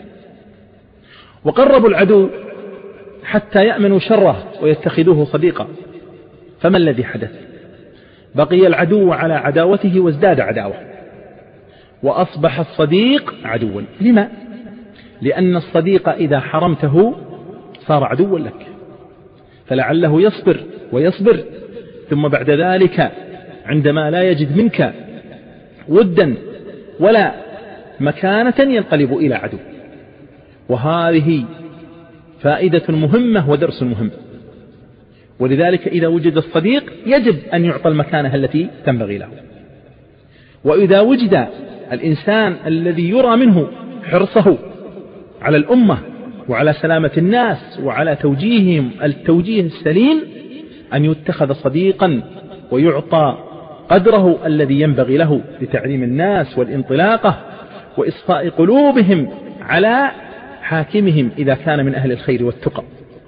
وقربوا العدو حتى يأمنوا شره ويتخذوه صديقا. فما الذي حدث؟ بقي العدو على عداوته وازداد عداوة، وأصبح الصديق عدوا. لما؟ لأن الصديق إذا حرمته صار عدوا لك، فلعله يصبر ويصبر، ثم بعد ذلك عندما لا يجد منك ودا ولا مكانة ينقلب إلى عدو. وهذه فائدة مهمة ودرس مهم. ولذلك إذا وجد الصديق يجب أن يعطى المكانة التي تنبغي له. وإذا وجد الإنسان الذي يرى منه حرصه على الأمة وعلى سلامة الناس وعلى توجيههم التوجيه السليم، أن يتخذ صديقا ويعطى قدره الذي ينبغي له لتعليم الناس والانطلاقة وإصفاء قلوبهم على حاكمهم إذا كان من أهل الخير والتقى.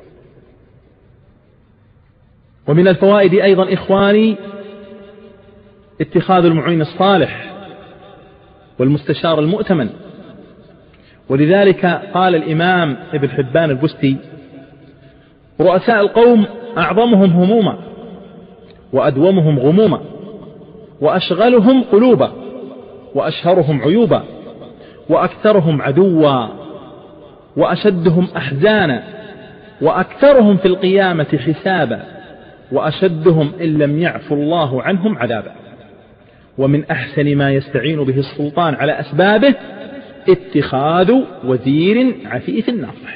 ومن الفوائد أيضا إخواني اتخاذ المعين الصالح والمستشار المؤتمن. ولذلك قال الإمام ابن حبان البستي: رؤساء القوم أعظمهم هموما وأدومهم غموما وأشغلهم قلوبا وأشهرهم عيوبا وأكثرهم عدوا وأشدهم أحزانا وأكثرهم في القيامة حسابا وأشدهم إن لم يعفو الله عنهم عذابا. ومن أحسن ما يستعين به السلطان على أسبابه اتخاذ وزير عفيف ناصح.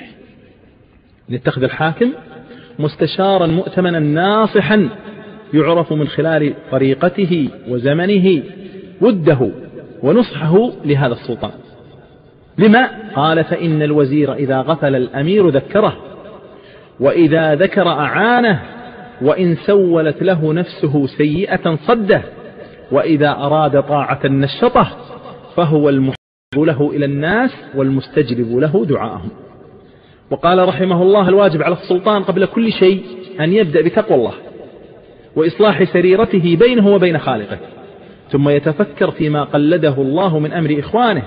يتخذ الحاكم مستشارا مؤتمنا ناصحا يعرف من خلال طريقته وزمنه وده ونصحه لهذا السلطان. لما؟ قال: فإن الوزير إذا غفل الأمير ذكره، وإذا ذكر أعانه، وإن سولت له نفسه سيئة صده، وإذا أراد طاعة نشطه، فهو المحب له إلى الناس والمستجلب له دعاءهم. وقال رحمه الله: الواجب على السلطان قبل كل شيء أن يبدأ بتقوى الله وإصلاح سريرته بينه وبين خالقه، ثم يتفكر فيما قلده الله من أمر إخوانه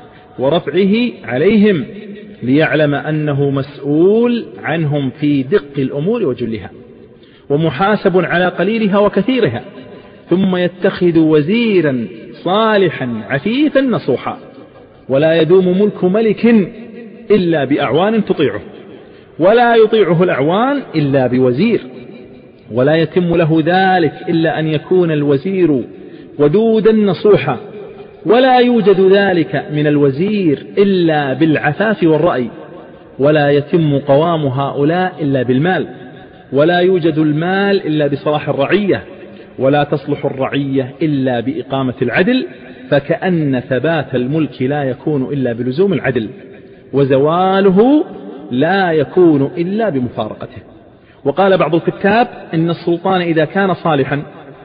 ورفعه عليهم، ليعلم أنه مسؤول عنهم في دق الأمور وجلها، ومحاسب على قليلها وكثيرها. ثم يتخذ وزيرا صالحا عفيفا نصوحا. ولا يدوم ملك ملك إلا بأعوان تطيعه، ولا يطيعه الأعوان إلا بوزير، ولا يتم له ذلك إلا أن يكون الوزير ودودا نصوحا، ولا يوجد ذلك من الوزير إلا بالعفاف والرأي، ولا يتم قوام هؤلاء إلا بالمال، ولا يوجد المال إلا بصلاح الرعية، ولا تصلح الرعية إلا بإقامة العدل، فكأن ثبات الملك لا يكون إلا بلزوم العدل، وزواله لا يكون إلا بمفارقته. وقال بعض الكتاب: إن السلطان إذا كان صالحا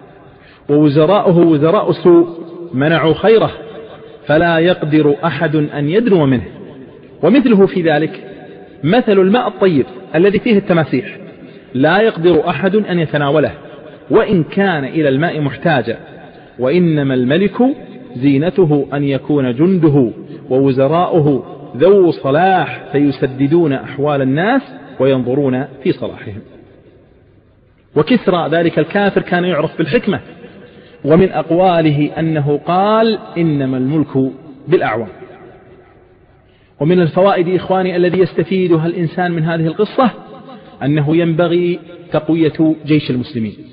ووزراؤه وزراء سوء منعوا خيره، فلا يقدر أحد أن يدنو منه. ومثله في ذلك مثل الماء الطيب الذي فيه التماسيح، لا يقدر أحد أن يتناوله وإن كان إلى الماء محتاجا. وإنما الملك زينته أن يكون جنده ووزراؤه ذو صلاح، فيسددون أحوال الناس وينظرون في صلاحهم. وكسرى ذلك الكافر كان يعرف بالحكمة، ومن أقواله أنه قال: إنما الملك بالأعوان. ومن الفوائد إخواني الذي يستفيدها الإنسان من هذه القصة أنه ينبغي تقوية جيش المسلمين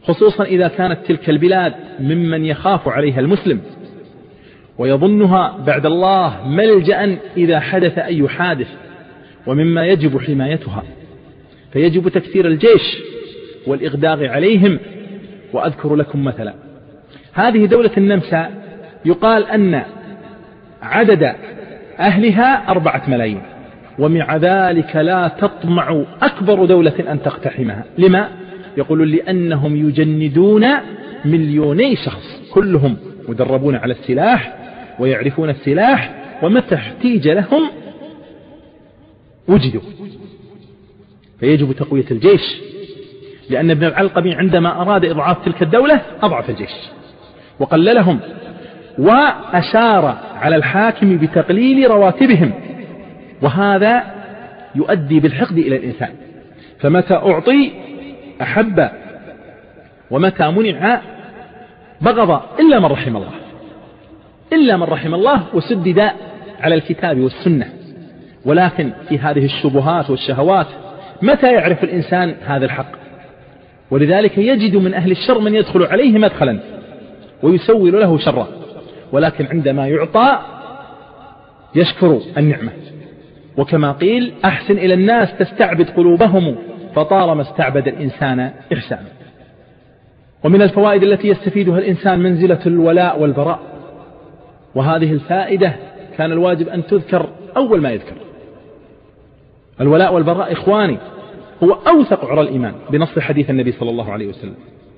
خصوصا إذا كانت تلك البلاد ممن يخاف عليها المسلم ويظنها بعد الله ملجأ إذا حدث أي حادث، ومما يجب حمايتها، فيجب تكثير الجيش والإغداق عليهم. وأذكر لكم مثلا، هذه دولة النمسا يقال أن عدد أهلها 4 ملايين، ومع ذلك لا تطمع أكبر دولة أن تقتحمها. لما؟ يقولون لأنهم يجندون 2,000,000 شخص، كلهم مدربون على السلاح ويعرفون السلاح، ومتى احتيج لهم وجدوا. فيجب تقوية الجيش، لأن ابن العلقم عندما أراد إضعاف تلك الدولة أضعف الجيش وقللهم، وأشار على الحاكم بتقليل رواتبهم، وهذا يؤدي بالحقد إلى الإنسان. فمتى أعطي أحب، ومتى منع بغض، إلا من رحم الله، إلا من رحم الله وسدد على الكتاب والسنة. ولكن في هذه الشبهات والشهوات متى يعرف الإنسان هذا الحق؟ ولذلك يجد من أهل الشر من يدخل عليه مدخلا ويسول له شرا، ولكن عندما يعطى يشكر النعمة. وكما قيل: أحسن إلى الناس تستعبد قلوبهم، فطالما استعبد الإنسان إحسانا. ومن الفوائد التي يستفيدها الإنسان منزلة الولاء والبراء، وهذه الفائدة كان الواجب أن تذكر أول ما يذكر. الولاء والبراء إخواني هو أوثق عرى الإيمان بنص حديث النبي صلى الله عليه وسلم.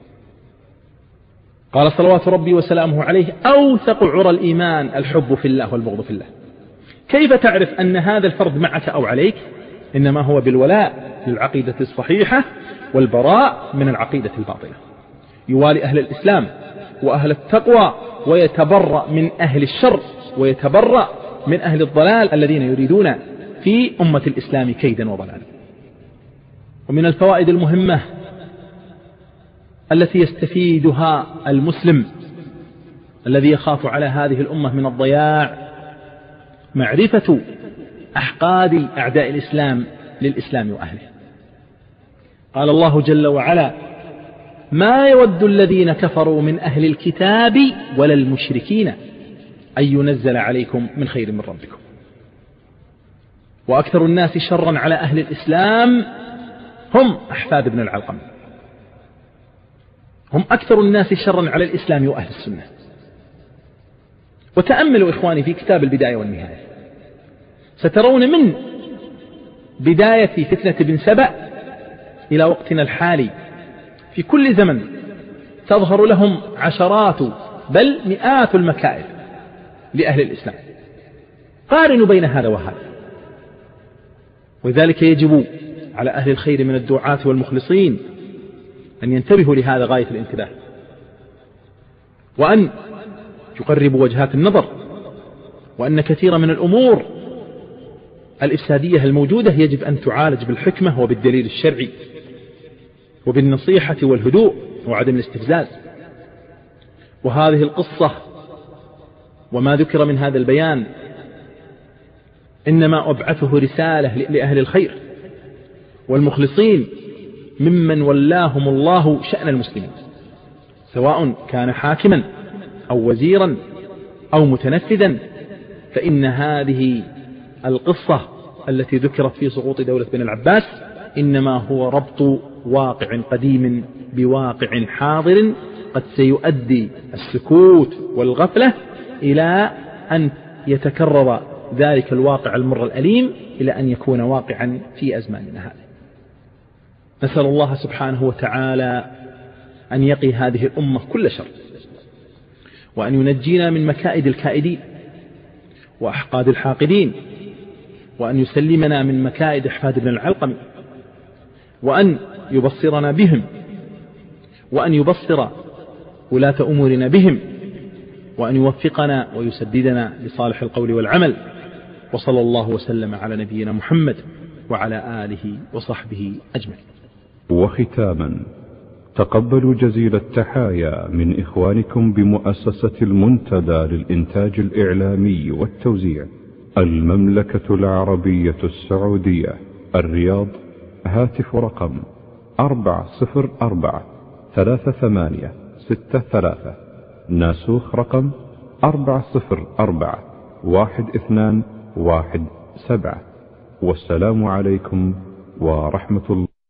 قال صلوات ربي وسلامه عليه: أوثق عرى الإيمان الحب في الله والبغض في الله. كيف تعرف أن هذا الفرد معك أو عليك؟ إنما هو بالولاء للعقيدة الصحيحة والبراء من العقيدة الباطلة. يوالي أهل الإسلام وأهل التقوى، ويتبرأ من أهل الشر، ويتبرأ من أهل الضلال الذين يريدون في أمة الإسلام كيدا وضلالا. ومن الفوائد المهمة التي يستفيدها المسلم الذي يخاف على هذه الأمة من الضياع معرفة أحقاد أعداء الإسلام للإسلام وأهله. قال الله جل وعلا: ما يود الذين كفروا من أهل الكتاب ولا المشركين أن ينزل عليكم من خير من ربكم. وأكثر الناس شرا على أهل الإسلام هم أحفاد ابن العلقم، هم أكثر الناس شرا على الإسلام وأهل السنة. وتأملوا إخواني في كتاب البداية والنهاية، سترون من بداية فتنة ابن سبأ إلى وقتنا الحالي في كل زمن تظهر لهم عشرات بل مئات المكائد لأهل الإسلام. قارنوا بين هذا وهذا. ولذلك يجب على أهل الخير من الدعاة والمخلصين أن ينتبهوا لهذا غاية الانتباه، وأن يقربوا وجهات النظر، وأن كثير من الأمور الإفسادية الموجودة يجب أن تعالج بالحكمة وبالدليل الشرعي وبالنصيحة والهدوء وعدم الاستفزاز. وهذه القصة وما ذكر من هذا البيان إنما أبعثه رسالة لأهل الخير والمخلصين ممن ولاهم الله شأن المسلمين، سواء كان حاكما أو وزيرا أو متنفذا. فإن هذه القصة التي ذكرت في سقوط دولة بني العباس إنما هو ربط واقع قديم بواقع حاضر قد سيؤدي السكوت والغفلة إلى أن يتكرر ذلك الواقع المر الأليم إلى أن يكون واقعا في أزماننا هذه. نسأل الله سبحانه وتعالى أن يقي هذه الأمة كل شر، وأن ينجينا من مكائد الكائدين وأحقاد الحاقدين، وأن يسلمنا من مكائد أحفاد ابن العلقم، وأن يبصرنا بهم، وأن يبصر ولاة أمورنا بهم، وأن يوفقنا ويسددنا لصالح القول والعمل. وصلى الله وسلم على نبينا محمد وعلى آله وصحبه أجمعين. وختاما، تقبلوا جزيل التحايا من إخوانكم بمؤسسة المنتدى للإنتاج الإعلامي والتوزيع، المملكة العربية السعودية، الرياض. هاتف رقم 404 3863. ناسوخ رقم 4041217. والسلام عليكم ورحمة الله.